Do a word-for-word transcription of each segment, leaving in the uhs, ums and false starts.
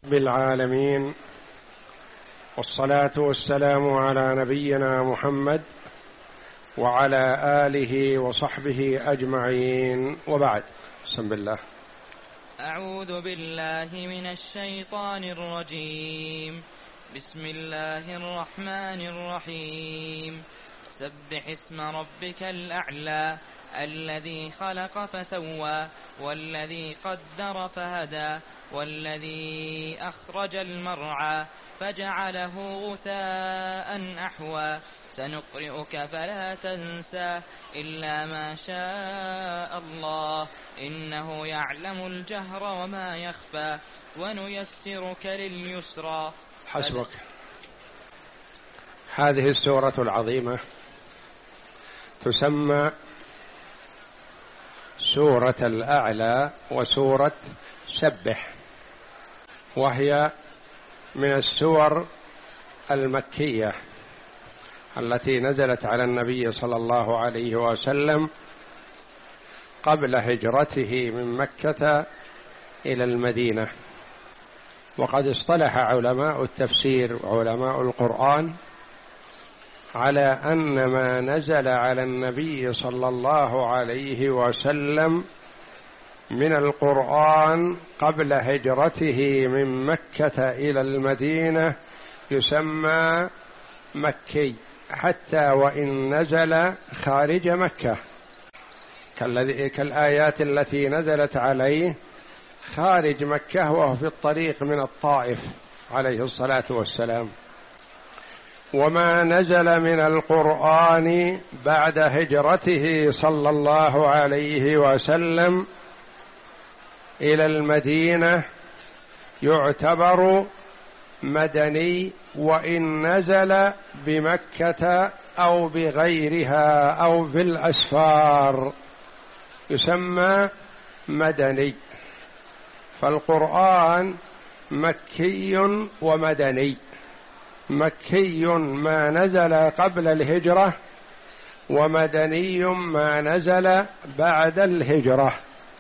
بالعالمين، والصلاة والسلام على نبينا محمد وعلى آله وصحبه أجمعين، وبعد. بسم الله. أعوذ بالله من الشيطان الرجيم. بسم الله الرحمن الرحيم. سبح اسم ربك الأعلى الذي خلق فسوى والذي قدر فهدى والذي أخرج المرعى فجعله غثاء أحوى سنقرئك فلا تنسى إلا ما شاء الله إنه يعلم الجهر وما يخفى ونيسرك لليسرى. حسبك. هذه السورة العظيمة تسمى سورة الأعلى وسورة سبح، وهي من السور المكية التي نزلت على النبي صلى الله عليه وسلم قبل هجرته من مكة إلى المدينة. وقد اصطلح علماء التفسير وعلماء القرآن على أن ما نزل على النبي صلى الله عليه وسلم من القرآن قبل هجرته من مكة إلى المدينة يسمى مكي، حتى وإن نزل خارج مكة، كالآيات التي نزلت عليه خارج مكة وهو في الطريق من الطائف عليه الصلاة والسلام. وما نزل من القرآن بعد هجرته صلى الله عليه وسلم إلى المدينة يعتبر مدني، وإن نزل بمكة أو بغيرها أو في الأسفار يسمى مدني. فالقرآن مكي ومدني. مكي ما نزل قبل الهجرة، ومدني ما نزل بعد الهجرة.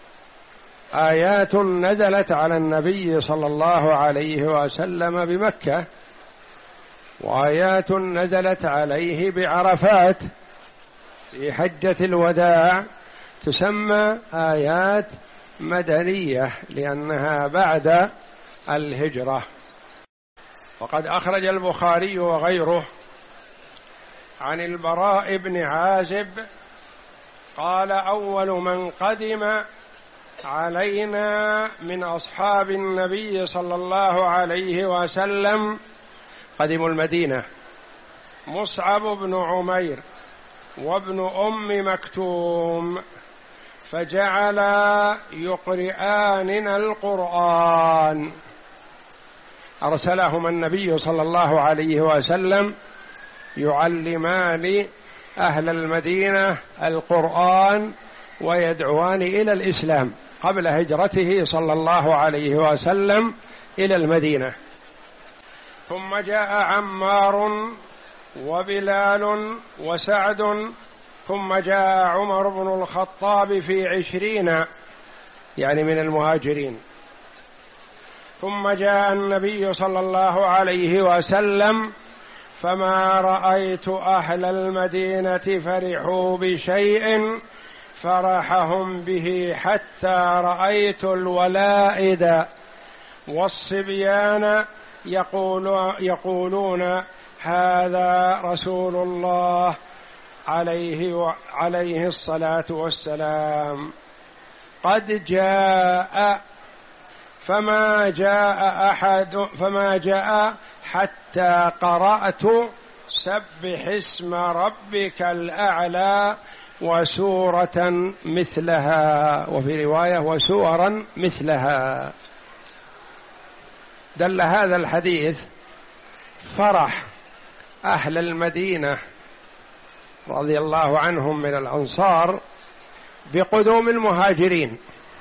آيات نزلت على النبي صلى الله عليه وسلم بمكة، وآيات نزلت عليه بعرفات في حجة الوداع تسمى آيات مدنية لأنها بعد الهجرة. وقد أخرج البخاري وغيره عن البراء بن عازب قال: أول من قدم علينا من أصحاب النبي صلى الله عليه وسلم قدموا المدينة مصعب بن عمير وابن أم مكتوم، فجعل يقرئاننا القرآن. أرسلهما النبي صلى الله عليه وسلم يعلمان أهل المدينة القرآن ويدعوان إلى الإسلام قبل هجرته صلى الله عليه وسلم إلى المدينة. ثم جاء عمار وبلال وسعد، ثم جاء عمر بن الخطاب في عشرين يعني من المهاجرين، ثم جاء النبي صلى الله عليه وسلم، فما رأيت أهل المدينة فرحوا بشيء فرحهم به حتى رأيت الولائد والصبيان يقول يقولون هذا رسول الله عليه عليه الصلاة والسلام قد جاء. فما جاء أحد فما جاء حتى قرأت سبح اسم ربك الأعلى وسورة مثلها، وفي رواية وسورا مثلها. دل هذا الحديث فرح أهل المدينة رضي الله عنهم من الأنصار بقدوم المهاجرين،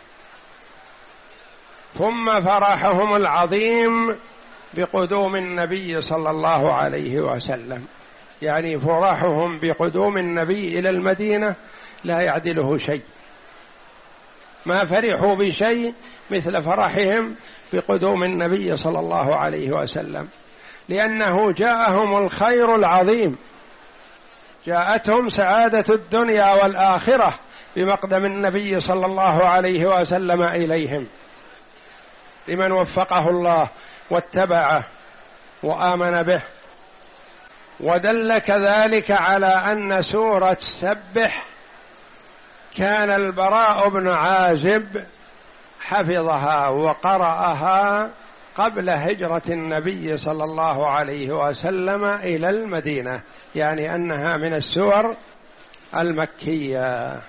ثم فرحهم العظيم بقدوم النبي صلى الله عليه وسلم. يعني فرحهم بقدوم النبي إلى المدينة لا يعدله شيء، ما فرحوا بشيء مثل فرحهم بقدوم النبي صلى الله عليه وسلم، لأنه جاءهم الخير العظيم، جاءتهم سعادة الدنيا والآخرة بمقدم النبي صلى الله عليه وسلم إليهم، لمن وفقه الله واتبعه وآمن به. ودل كذلك على أن سورة سبح كان البراء بن عازب حفظها وقرأها قبل هجرة النبي صلى الله عليه وسلم إلى المدينة، يعني أنها من السور المكية.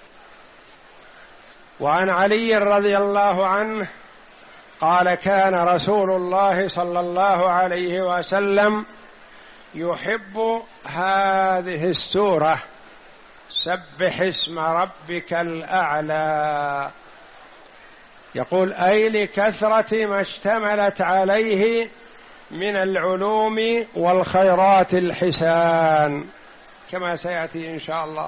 وعن علي رضي الله عنه قال كان رسول الله صلى الله عليه وسلم يحب هذه السورة سبح اسم ربك الأعلى، يقول أي لكثرة ما اشتملت عليه من العلوم والخيرات الحسان، كما سيأتي إن شاء الله.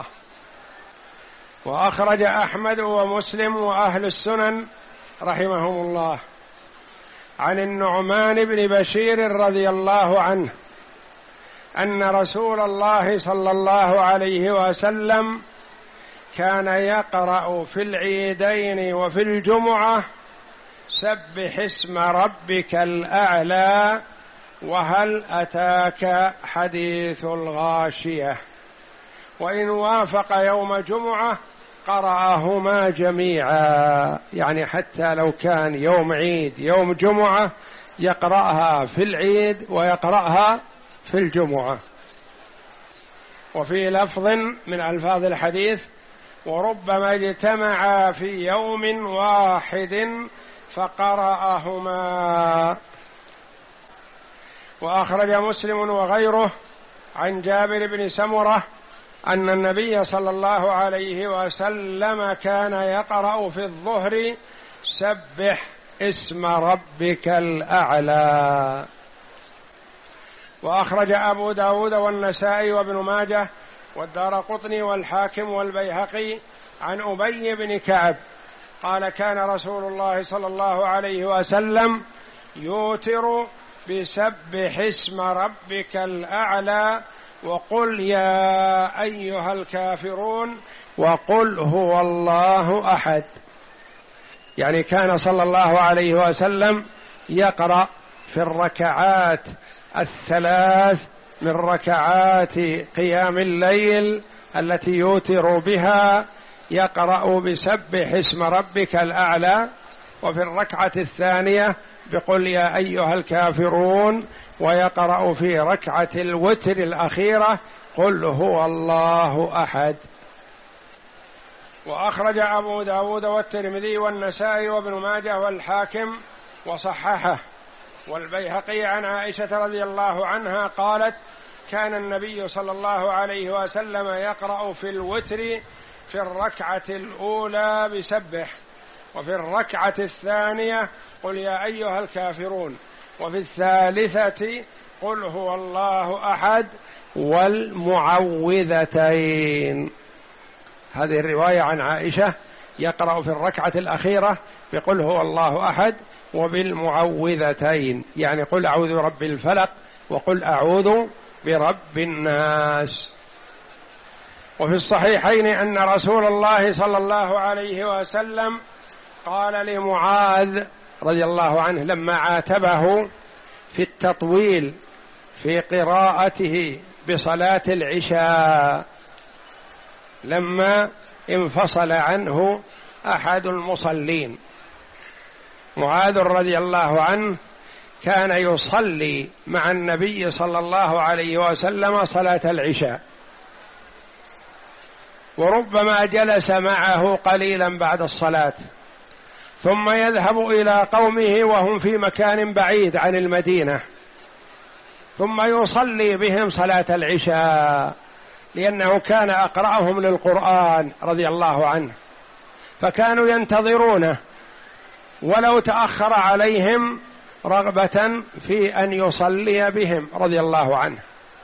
وأخرج أحمد ومسلم وأهل السنن رحمهم الله عن النعمان بن بشير رضي الله عنه أن رسول الله صلى الله عليه وسلم كان يقرأ في العيدين وفي الجمعة سبح اسم ربك الأعلى وهل أتاك حديث الغاشية، وإن وافق يوم جمعة قرأهما جميعا، يعني حتى لو كان يوم عيد يوم جمعة يقرأها في العيد ويقرأها في الجمعة. وفي لفظ من ألفاظ الحديث وربما اجتمعا في يوم واحد فقرأهما. وأخرج مسلم وغيره عن جابر بن سمرة أن النبي صلى الله عليه وسلم كان يقرأ في الظهر سبح اسم ربك الأعلى. وأخرج أبو داود والنسائي وابن ماجه والدارقطني والحاكم والبيهقي عن أبي بن كعب قال كان رسول الله صلى الله عليه وسلم يوتر بسبح اسم ربك الأعلى وقل يا أيها الكافرون وقل هو الله أحد. يعني كان صلى الله عليه وسلم يقرأ في الركعات الثلاث من ركعات قيام الليل التي يوتر بها يقرأ بسبح اسم ربك الأعلى، وفي الركعة الثانية بقل يا أيها الكافرون، ويقرأ في ركعة الوتر الأخيرة قل هو الله أحد. وأخرج أبو داود والترمذي والنسائي وابن ماجه والحاكم وصححه والبيهقي عن عائشة رضي الله عنها قالت كان النبي صلى الله عليه وسلم يقرأ في الوتر في الركعة الأولى بسبح، وفي الركعة الثانية قل يا أيها الكافرون، وفي الثالثة قل هو الله أحد والمعوذتين. هذه الرواية عن عائشة يقرأ في الركعة الأخيرة بقل هو الله أحد وبالمعوذتين، يعني قل أعوذ برب الفلق وقل أعوذ برب الناس. وفي الصحيحين أن رسول الله صلى الله عليه وسلم قال لمعاذ رضي الله عنه لما عاتبه في التطويل في قراءته بصلاة العشاء لما انفصل عنه أحد المصلين، معاذ رضي الله عنه كان يصلي مع النبي صلى الله عليه وسلم صلاة العشاء، وربما جلس معه قليلا بعد الصلاة ثم يذهب إلى قومه وهم في مكان بعيد عن المدينة ثم يصلي بهم صلاة العشاء، لأنه كان أقرأهم للقرآن رضي الله عنه، فكانوا ينتظرونه ولو تأخر عليهم رغبة في أن يصلي بهم رضي الله عنه.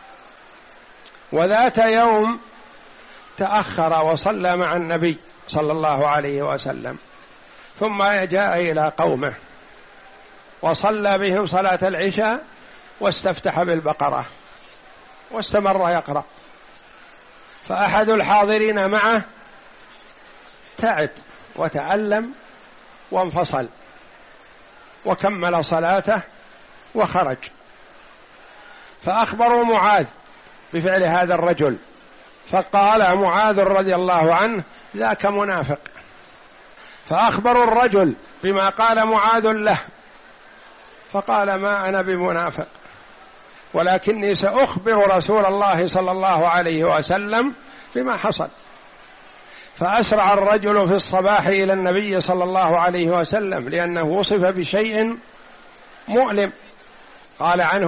وذات يوم تأخر وصلى مع النبي صلى الله عليه وسلم، ثم جاء إلى قومه وصلى بهم صلاة العشاء واستفتح بالبقرة واستمر يقرأ. فأحد الحاضرين معه تعب وتعلم وانفصل وكمل صلاته وخرج. فأخبروا معاذ بفعل هذا الرجل، فقال معاذ رضي الله عنه: ذاك منافق. فأخبروا الرجل بما قال معاذ له، فقال: ما أنا بمنافق، ولكني سأخبر رسول الله صلى الله عليه وسلم بما حصل. فأسرع الرجل في الصباح إلى النبي صلى الله عليه وسلم، لأنه وصف بشيء مؤلم. قال عنه